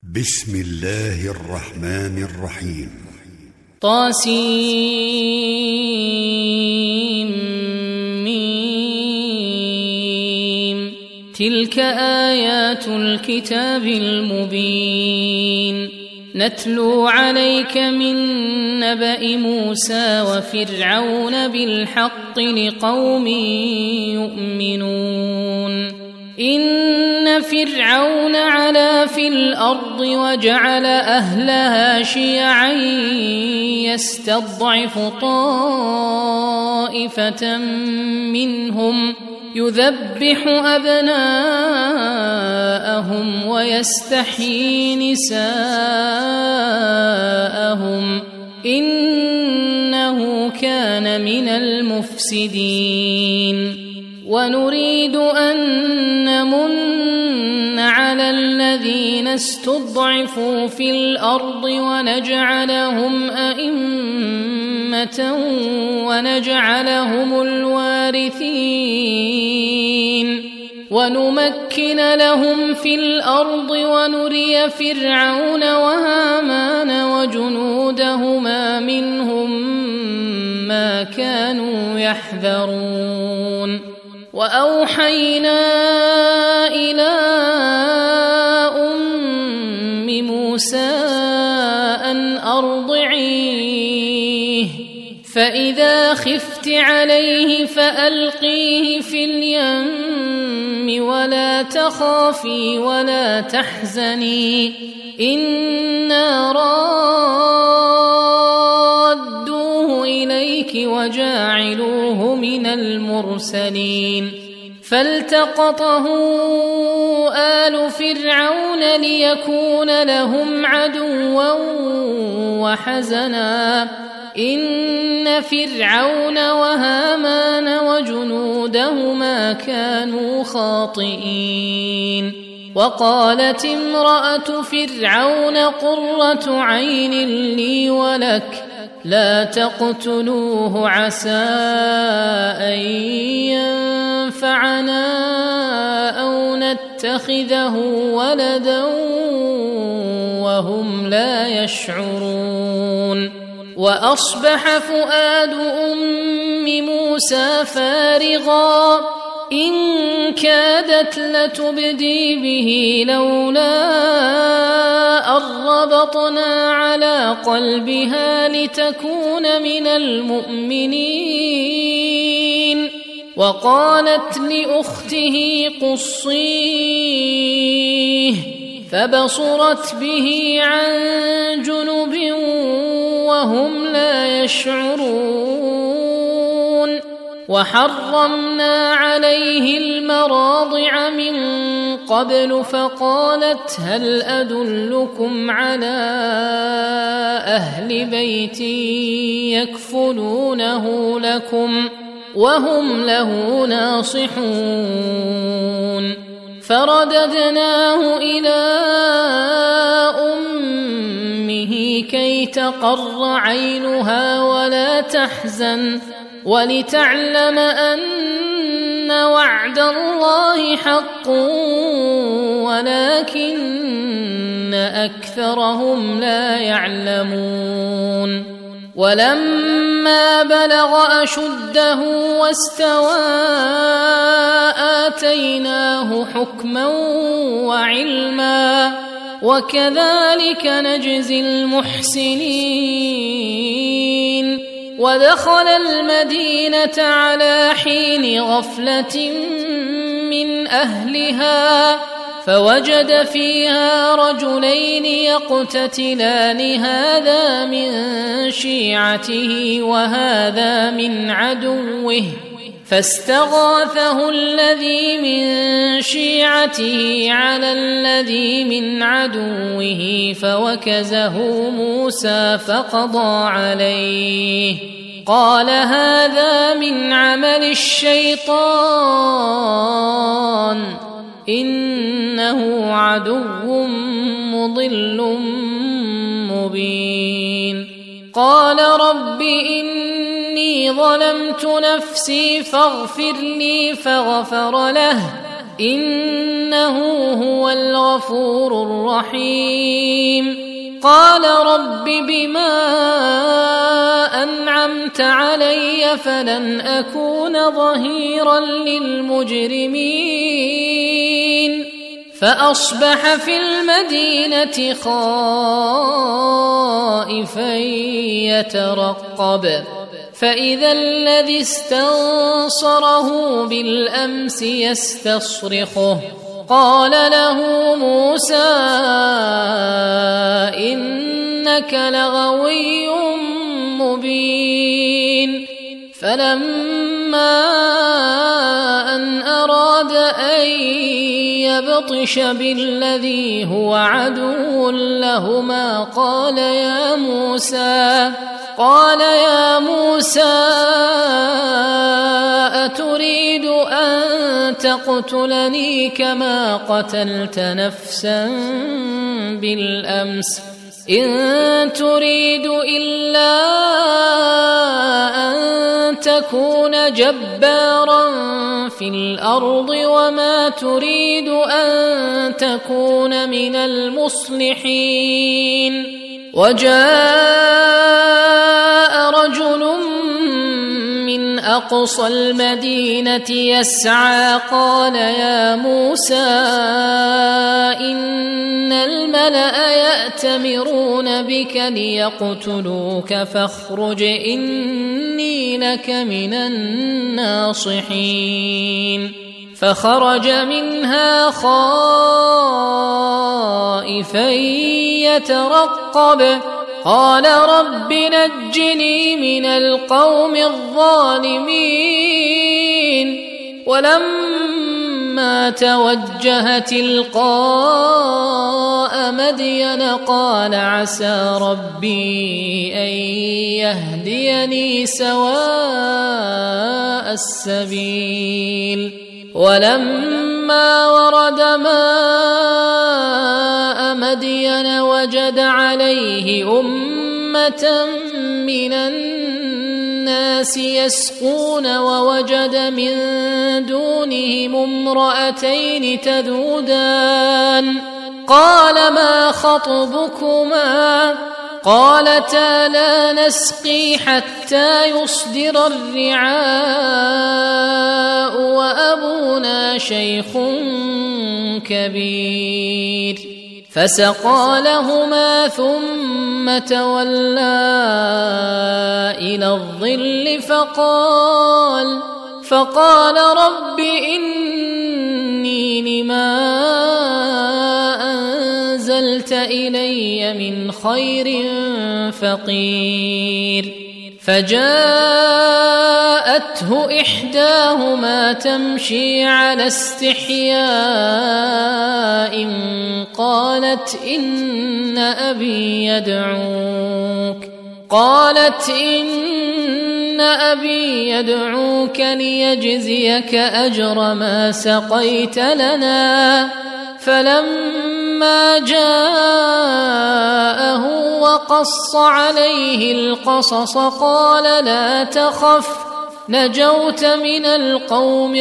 بسم الله الرحمن الرحيم. طاسيم. تلك آيات الكتاب المبين. نتلو عليك من نبأ موسى وفرعون بالحق لقوم يؤمنون. إن فرعون علا في الأرض وجعل أهلها شيعا يستضعف طائفة منهم يذبح أبناءهم ويستحيي نساءهم إنه كان من المفسدين. ونريد أن نمن على الذين استضعفوا في الأرض ونجعلهم أئمة ونجعلهم الوارثين ونمكن لهم في الأرض ونري فرعون وهامان وجنودهما منهم ما كانوا يحذرون. وأوحينا إلى أم موسى أن أرضعيه فإذا خفت عليه فألقيه في اليم ولا تخافي ولا تحزني إنا رادوه إليك وجاعلوه من المرسلين. فالتقطه آل فرعون ليكون لهم عدوا وحزنا إن فرعون وهامان وجنودهما كانوا خاطئين. وقالت امرأة فرعون قرة عين لي ولك لا تقتلوه عسى أن ينفعنا أو نتخذه ولدا وهم لا يشعرون. وأصبح فؤاد أم موسى فارغا إن كادت لتبدي به لولا أن ربطنا على قلبها لتكون من المؤمنين. وقالت لأخته قصيه فبصرت به عن جنب وهم لا يشعرون. وحرمنا عليه المراضع من قبل فقالت هل أدلكم على أهل بيت يكفلونه لكم وهم له ناصحون. فرددناه إلى أمه كي تقر عينها ولا تحزن ولتعلم أن وعد الله حق ولكن أكثرهم لا يعلمون. ولما بلغ أشده واستوى آتيناه حكما وعلما وكذلك نجزي المحسنين. ودخل المدينة على حين غفلة من أهلها فوجد فيها رجلين يقتتلان هذا من شيعته وهذا من عدوه فاستغاثه الذي من شيعته على الذي من عدوه فوكزه موسى فقضى عليه قال هذا من عمل الشيطان إنه عدو مضل مبين. قال رب إني ظلمت نفسي فاغفر لي فغفر له إنه هو الغفور الرحيم. قال رب بما أنعمت علي فلن أكون ظهيرا للمجرمين. فأصبح في المدينة خائفا يترقب، فإذا الذي استنصره بالأمس يستصرخه. قال له موسى إنك لغوي مبين. فلما أن أراد أن يبطش بالذي هو عدو لهما قال يا موسى أتريد أن تقتلني كما قتلت نفسا بالأمس؟ إن تريد إلا أن تكون جبارا في الأرض وما تريد أن تكون من المصلحين. وجاء رجل من أقصى المدينة يسعى قال يا موسى إن الملأ يأتمرون بك ليقتلوك فاخرج إني لك من الناصحين. فخرج منها خائفا يترقب قال رب نجني من القوم الظالمين. ولما توجه تلقاء مدين قال عسى ربي أن يهديني سواء السبيل. ولما ورد ماء مدين وجد عليه أمة من الناس يسقون ووجد من دونهم امرأتين تذودان قال ما خطبكما؟ قالتا لا نسقي حتى يصدر الرعاء وأبونا شيخ كبير. فسقى لهما ثم تولى إلى الظل فقال رب إني لما أنزلت إلي من خير فقير. فجاءته إحداهما تمشي على استحياء قالت إن أبي يدعوك ليجزيك أجر ما سقيت لنا. فلما جاءه وقص عليه القصص قال لا تخف نجوت من القوم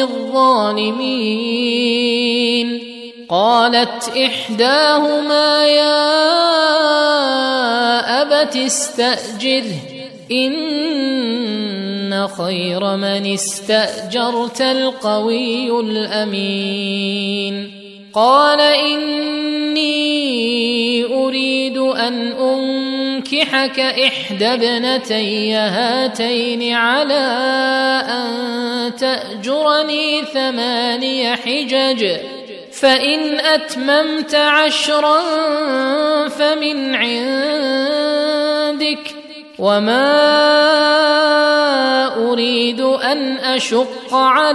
الظالمين. قالت إحداهما يا أبت استأجره إن خير من استأجرت القوي الأمين. قال إني أريد أن أنكحك إحدى ابنتي هاتين على أن تأجرني 8 حجج فإن أتممت 10 فمن عندك وما أريد أن أشق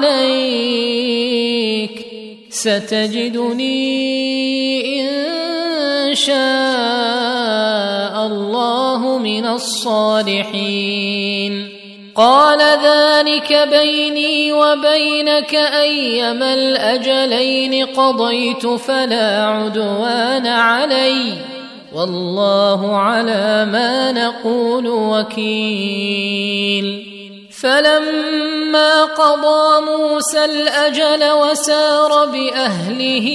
عليك ستجدني إن شاء الله من الصالحين. قال ذلك بيني وبينك أيما الأجلين قضيت فلا عدوان علي والله على ما نقول وكيل. فلما قضى موسى الأجل وسار بأهله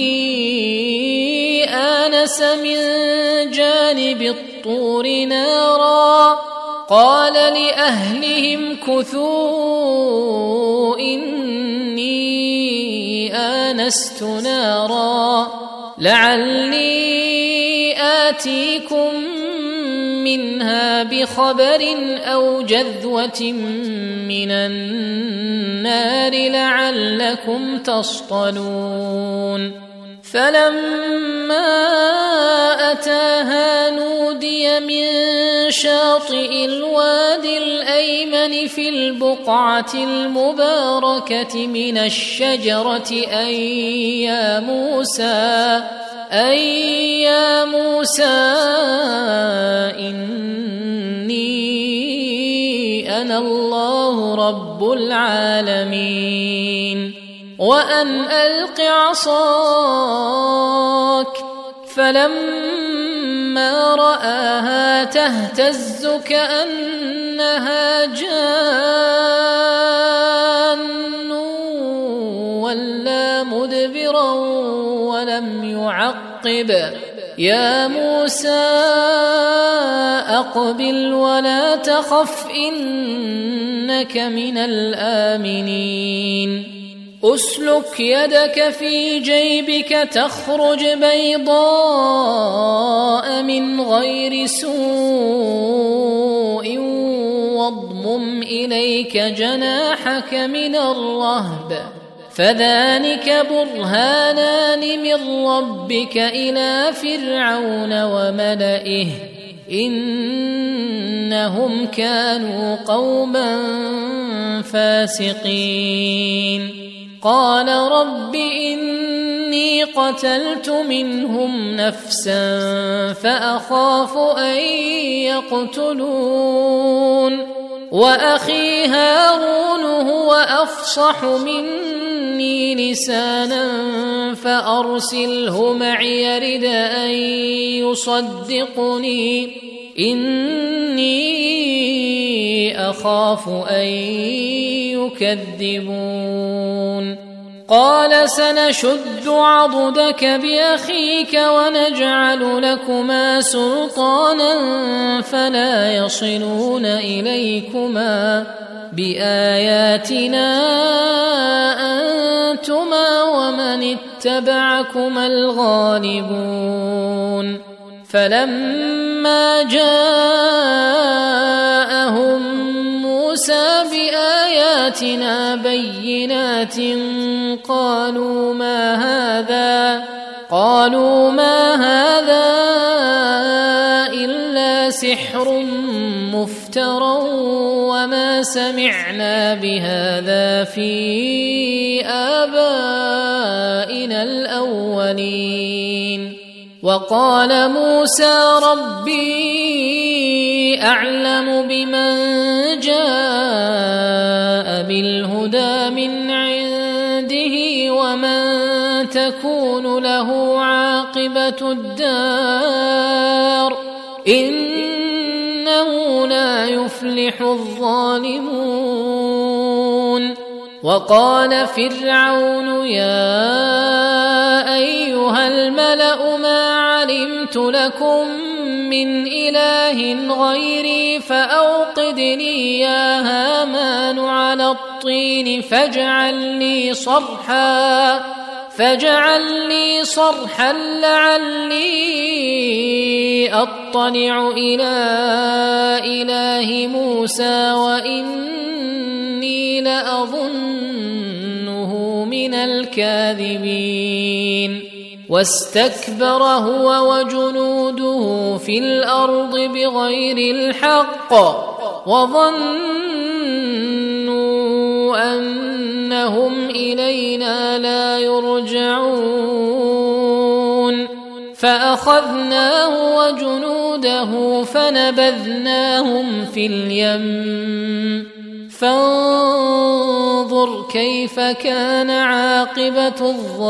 آنس من جانب الطور نارا قال لأهلهم كثوا إني آنست نارا لعلي آتيكم منها بخبر أو جذوة من النار لعلكم تصطلون فلما أتاها نودي من شاطئ الوادي الأيمن في البقعة المباركة من الشجرة أي يا موسى إني أنا الله رب العالمين وأن ألق عصاك فلما رآها تهتز كأنها جان ولا مدبرا ولم يعقب يا موسى أقبل ولا تخف إنك من الآمنين أسلك يدك في جيبك تخرج بيضاء من غير سوء واضمم إليك جناحك من الرهب فذلك برهانان من ربك إلى فرعون وملئه إنهم كانوا قوما فاسقين قال رب إني قتلت منهم نفسا فأخاف أن يقتلون وأخي هارون هو أفصح مني لسانا فأرسله معي يرد أن يصدقني إني أخاف أن يكذبون قال سنشد عضدك بأخيك ونجعل لكما سلطانا فلا يصلون إليكما بآياتنا أنتما ومن اتبعكما الغالبون فلما جاءهم موسى بآياتنا بينات قالوا ما هذا إلا سحر مفترى وما سمعنا بهذا في آبائنا الأولين وقال موسى ربي أعلم بمن جاء بالهدى من عنده ومن تكون له عاقبة الدار إنه لا يفلح الظالمون وقال فرعون يا أيها الملأ ما علمت لكم من إله غيري فأوقد لي يا هامان على الطين فاجعل لي صرحا لعلي أطلع إلى إله موسى وإني لأظنه من الكاذبين واستكبر هو وجنوده في الأرض بغير الحق وظنوا أنهم إلينا لا يرجعون فأخذناه وجنوده فنبذناهم في اليم فانظر كيف كان عاقبة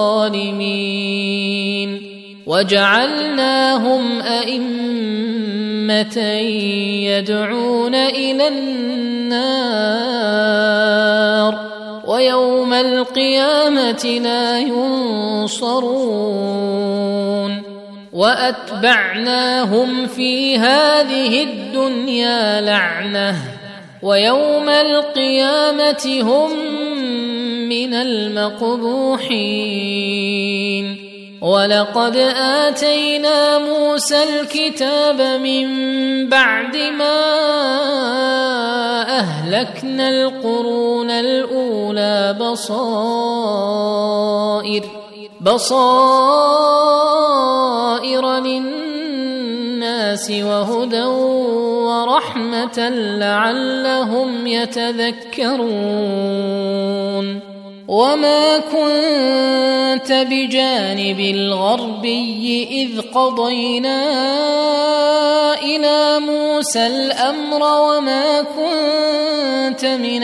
الظالمين وجعلناهم أئمة يدعون إلى النار ويوم القيامة لا ينصرون وأتبعناهم في هذه الدنيا لعنة ويوم القيامة هم من المقبوحين ولقد آتينا موسى الكتاب من بعد ما أهلكنا القرون الأولى بصائر للناس وهدى ورحمة لعلهم يتذكرون وما كنت بجانب الغربي إذ قضينا إلى موسى الأمر وما كنت من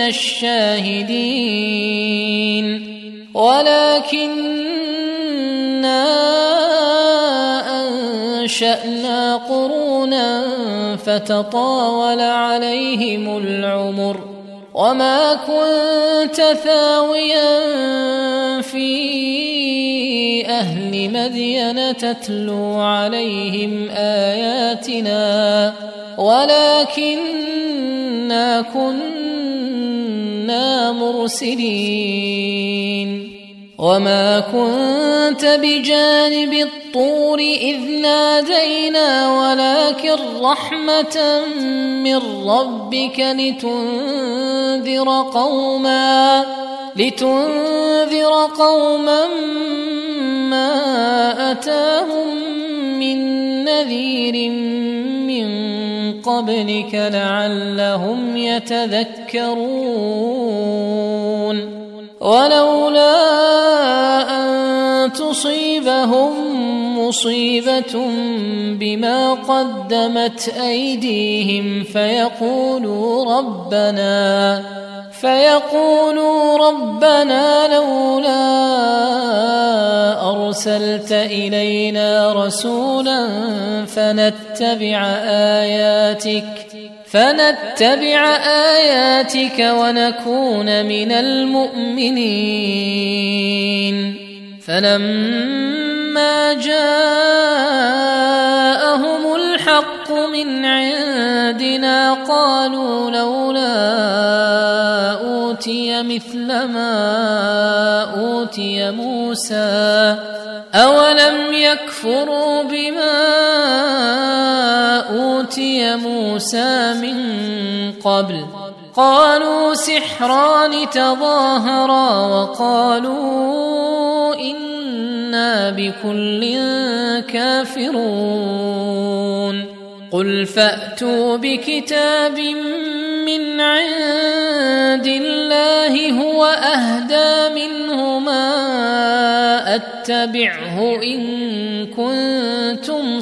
الشاهدين ولكننا أنشأنا قرونا فتطاول عليهم العمر وما كنت ثاويا في أهل مدين تتلو عليهم آياتنا ولكننا كنا مرسلين وما كنت بجانب الطور إذ نادينا ولكن رحمة من ربك لتنذر قوما ما أتاهم من نذير من قبلك لعلهم يتذكرون ولولا أن تصيبهم مصيبة بما قدمت أيديهم فيقولوا ربنا لولا أرسلت إلينا رسولا فنتبع آياتك ونكون من المؤمنين فلما جاءهم الحق من عندنا قالوا لولا أوتي مثل ما أوتي موسى أولم يكفروا بما أوتي موسى من قبل قالوا سحران تظاهرا وقالوا إنا بكل كافرون قل فأتوا بكتاب من عند الله هو أهدى منهما أتبعه إن كنتم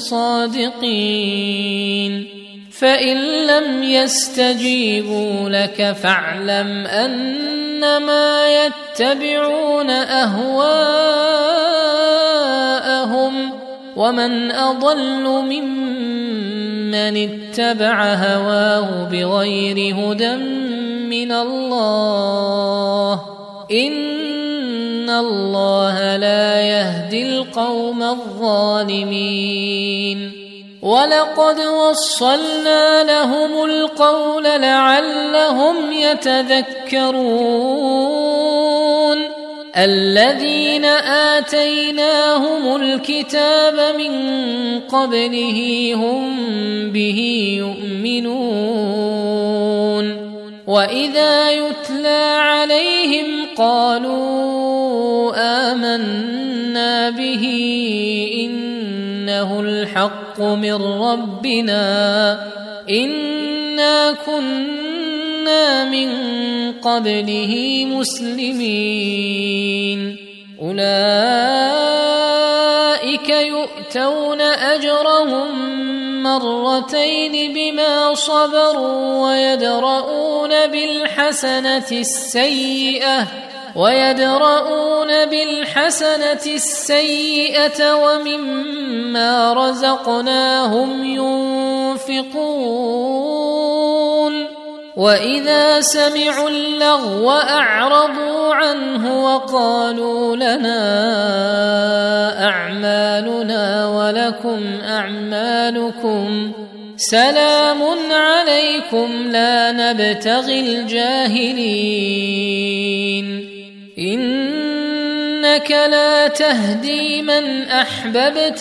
صادقين فإن لم يستجيبوا لك فاعلم أنما يتبعون أهواءهم ومن أضل ممن اتبع هواه بغير هدى من الله إن الله لا يهدي القوم الظالمين ولقد وصلنا لهم القول لعلهم يتذكرون الذين آتيناهم الكتاب من قبله هم به يؤمنون وإذا يتلى عليهم قالوا آمنا به إنه الحق من ربنا إنا كنا من قبله مسلمين أولئك يؤتون أجرهم مرتين بما صبروا ويدرؤون بالحسنة السيئة ومما رزقناهم ينفقون وإذا سمعوا اللغو أعرضوا عنه وقالوا لنا أعمالنا ولكم أعمالكم سلام عليكم لا نبتغي الجاهلين إنك لا تهدي من أحببت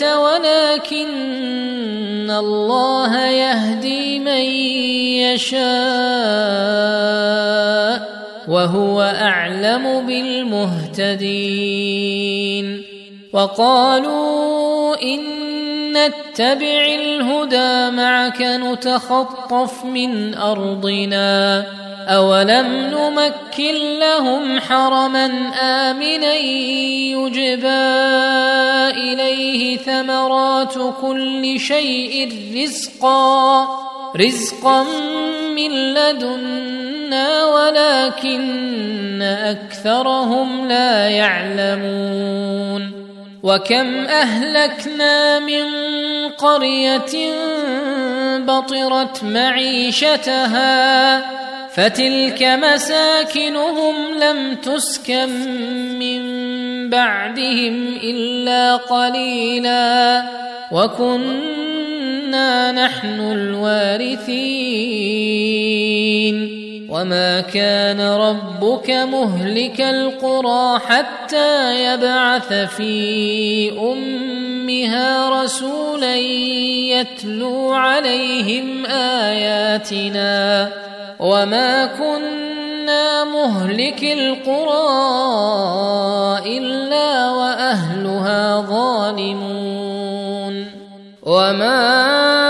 ولكن الله يهدي من يشاء وهو أعلم بالمهتدين وقالوا إن نتبع الهدى معك نتخطف من أرضنا أولم نمكن لهم حرما آمنا يجبى إليه ثمرات كل شيء رزقا من لدنا ولكن أكثرهم لا يعلمون وكم أهلكنا من قرية بطرت معيشتها فتلك مساكنهم لم تسكن من بعدهم إلا قليلا وكنا نحن الوارثين وما كان ربك مهلك القرى حتى يبعث في أمها رسولا يتلو عليهم آياتنا وما كنا مهلك القرى إلا وأهلها ظالمون وما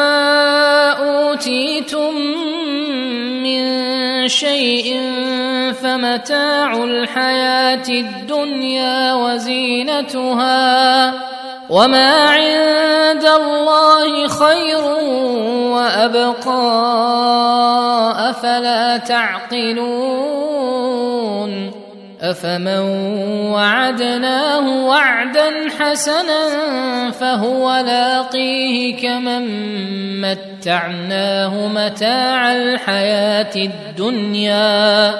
أوتيتم من شيء فمتاع الحياة الدنيا وزينتها وما عند الله خير وأبقى أفلا تعقلون أفمن وعدناه وعدا حسنا فهو لاقيه كمن متعناه متاع الحياة الدنيا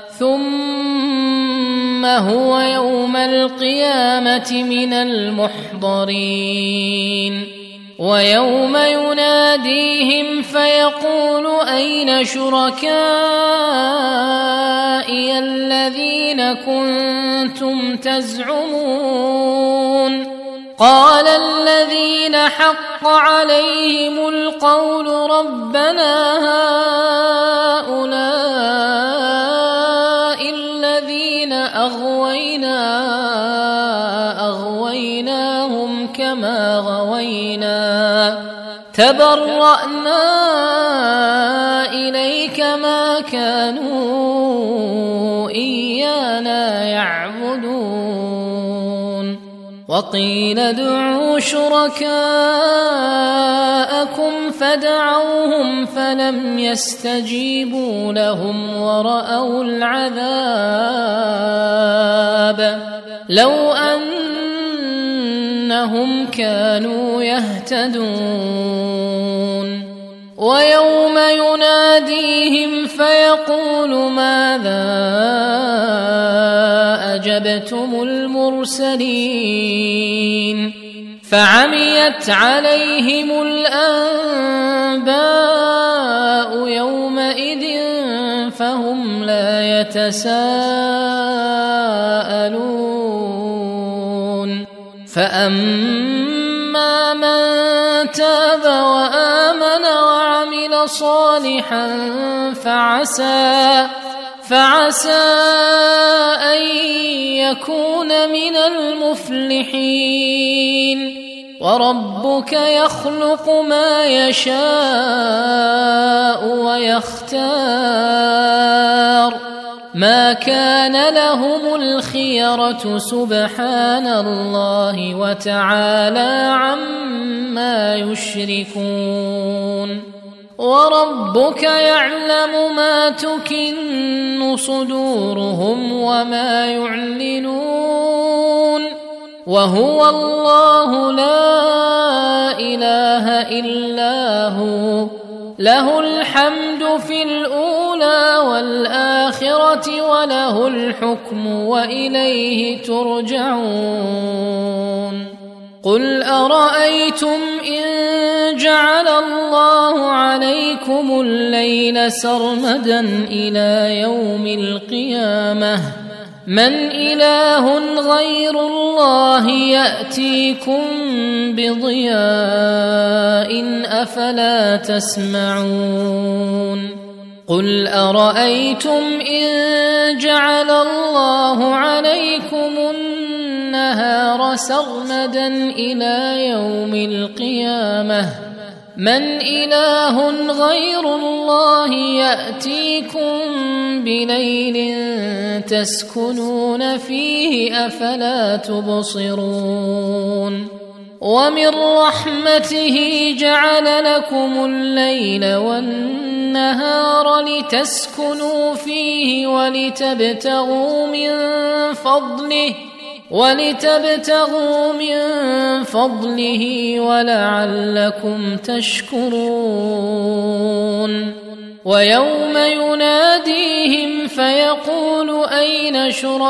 ثم هو يوم القيامة من المحضرين ويوم يناديهم فيقول أين شركائي الذين كنتم تزعمون قال الذين حق عليهم القول ربنا هؤلاء الذين أغويناهم كما غوينا تبرأنا إليك ما كانوا إيانا يعبدون وقيل ادعوا شركاءكم فدعوهم فلم يستجيبوا لهم ورأوا العذاب لو أنهم كانوا يهتدون ويوم يناديهم فيقول ماذا أجبتم المرسلين فعميت عليهم الأنباء يومئذ فهم لا يتساءلون فأما من تاب وآمن وعمل صالحا فعسى أن يكون من المفلحين وربك يخلق ما يشاء ويختار ما كان لهم الخيرة سبحان الله وتعالى عما يشركون وربك يعلم ما تكن صدورهم وما يعلنون وهو الله لا إله إلا هو له الحمد في الأولى والآخرة وله الحكم وإليه ترجعون قل أرأيتم إن جعل الله عليكم الليل سرمدا إلى يوم القيامة من إله غير الله يأتيكم بضياء أفلا تسمعون قل أرأيتم إن جعل الله عليكم النهار سرمدا إلى يوم القيامة من إله غير الله يأتيكم بليل تسكنون فيه أفلا تبصرون ومن رحمته جعل لكم الليل والنهار لتسكنوا فيه ولتبتغوا من فضله ولعلكم تشكرون ويوم يناديهم فيقول أين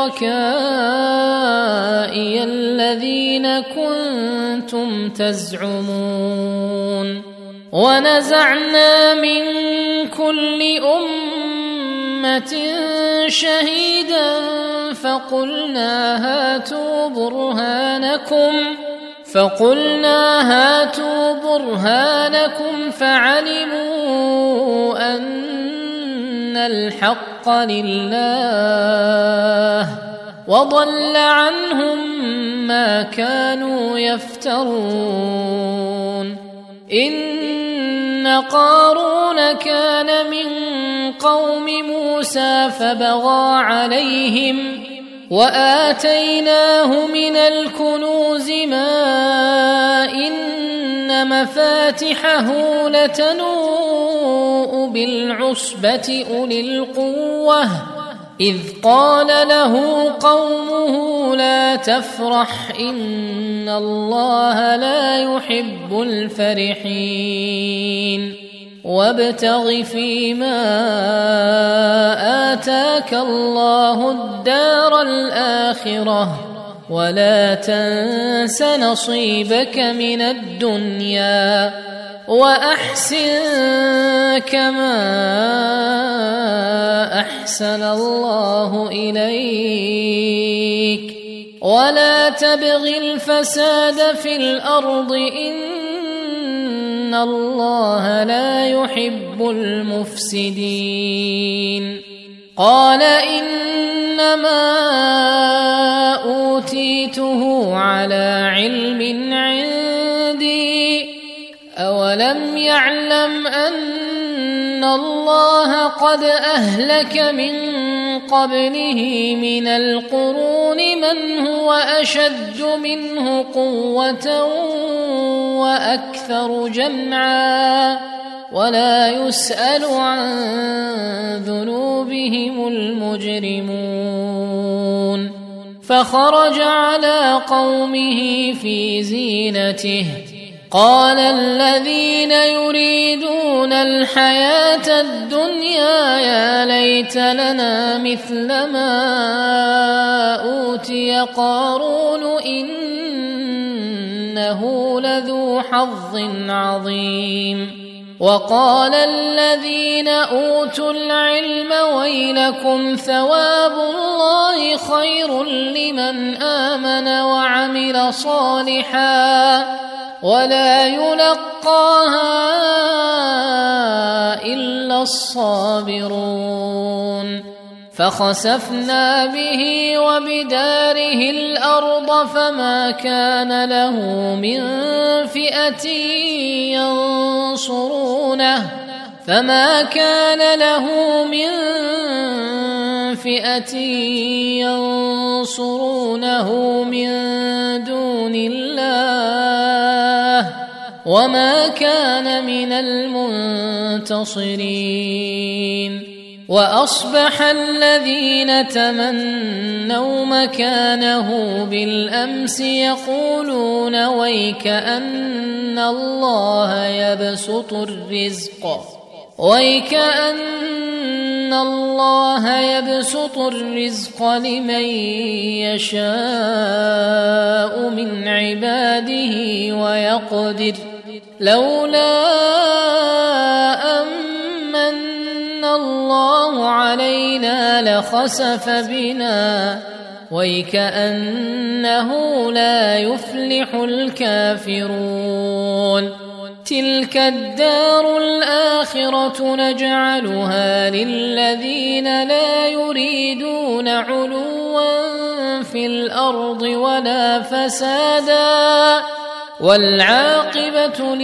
شركائي الذين كنتم تزعمون ونزعنا من كل أمة شهيدا فقلنا هاتوا برهانكم فعلموا أن الحق لله وضل عنهم ما كانوا يفترون إن قارون كان من قوم موسى فبغى عليهم وآتيناه من الكنوز ما إن مفاتحه لتنوء بالعصبة أولي القوة إذ قال له قومه لا تفرح إن الله لا يحب الفرحين وابتغ فيما آتاك الله الدار الآخرة ولا تنس نصيبك من الدنيا وأحسن كما أحسن الله إليك ولا تبغ الفساد في الأرض إن الله لا يحب المفسدين قال إنما أوتيته على علم عندي أولم يعلم أن الله قد أهلك من قبله من القرون من هو أشد منه قوة وأكثر جمعا ولا يسأل عن ذنوبهم المجرمون فخرج على قومه في زينته قال الذين يريدون الحياة الدنيا يا ليت لنا مثل ما أوتي قارون إنه لذو حظ عظيم وقال الذين أوتوا العلم ويلكم ثواب الله خير لمن آمن وعمل صالحا ولا يلقاها إلا الصابرون فخسفنا به وبداره الأرض فما كان له من فئة ينصرونه من دون الله وما كان من المنتصرين وأصبح الذين تمنوا مكانه بالأمس يقولون ويكأن الله يبسط الرزق لمن يشاء من عباده ويقدر لولا أمن الله علينا لخسف بنا ويكأنه لا يفلح الكافرون تلك الدار الآخرة نجعلها للذين لا يريدون علوا في الأرض ولا فسادا والعاقبة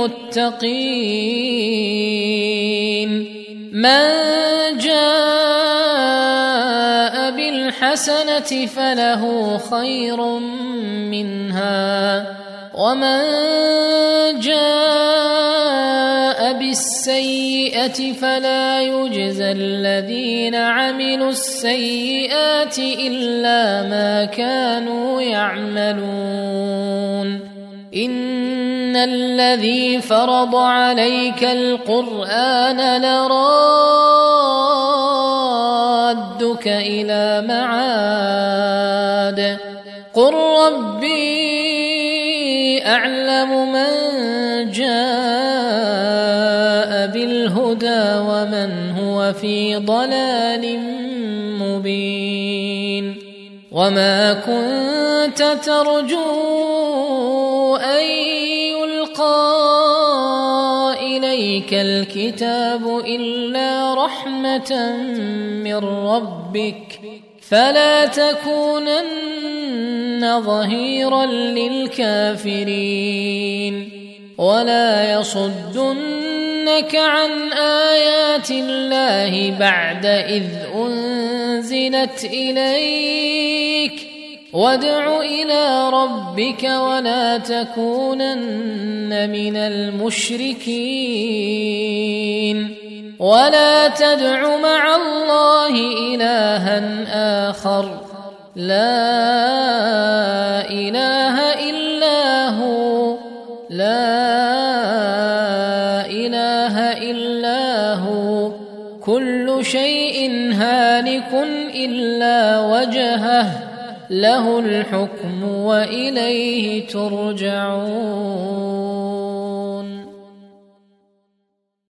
للمتقين من جاء بالحسنة فله خير منها ومن جاء بالسيئة فلا يجزى الذين عملوا السيئات إلا ما كانوا يعملون إن الذي فرض عليك القرآن لرادك إلى معاد قل ربي أعلم من جاء بالهدى ومن هو في ضلال مبين وما كنت ترجو أن يلقى إليك الكتاب إلا رحمة من ربك فلا تكونن ظهيرا للكافرين ولا يصدنك عن آيات الله بعد إذ أنزلت إليك وادع إلى ربك ولا تكونن من المشركين ولا تدع مع الله إلها آخر لا إله إلا هو كل شيء هالك إلا وجهه له الحكم وإليه ترجعون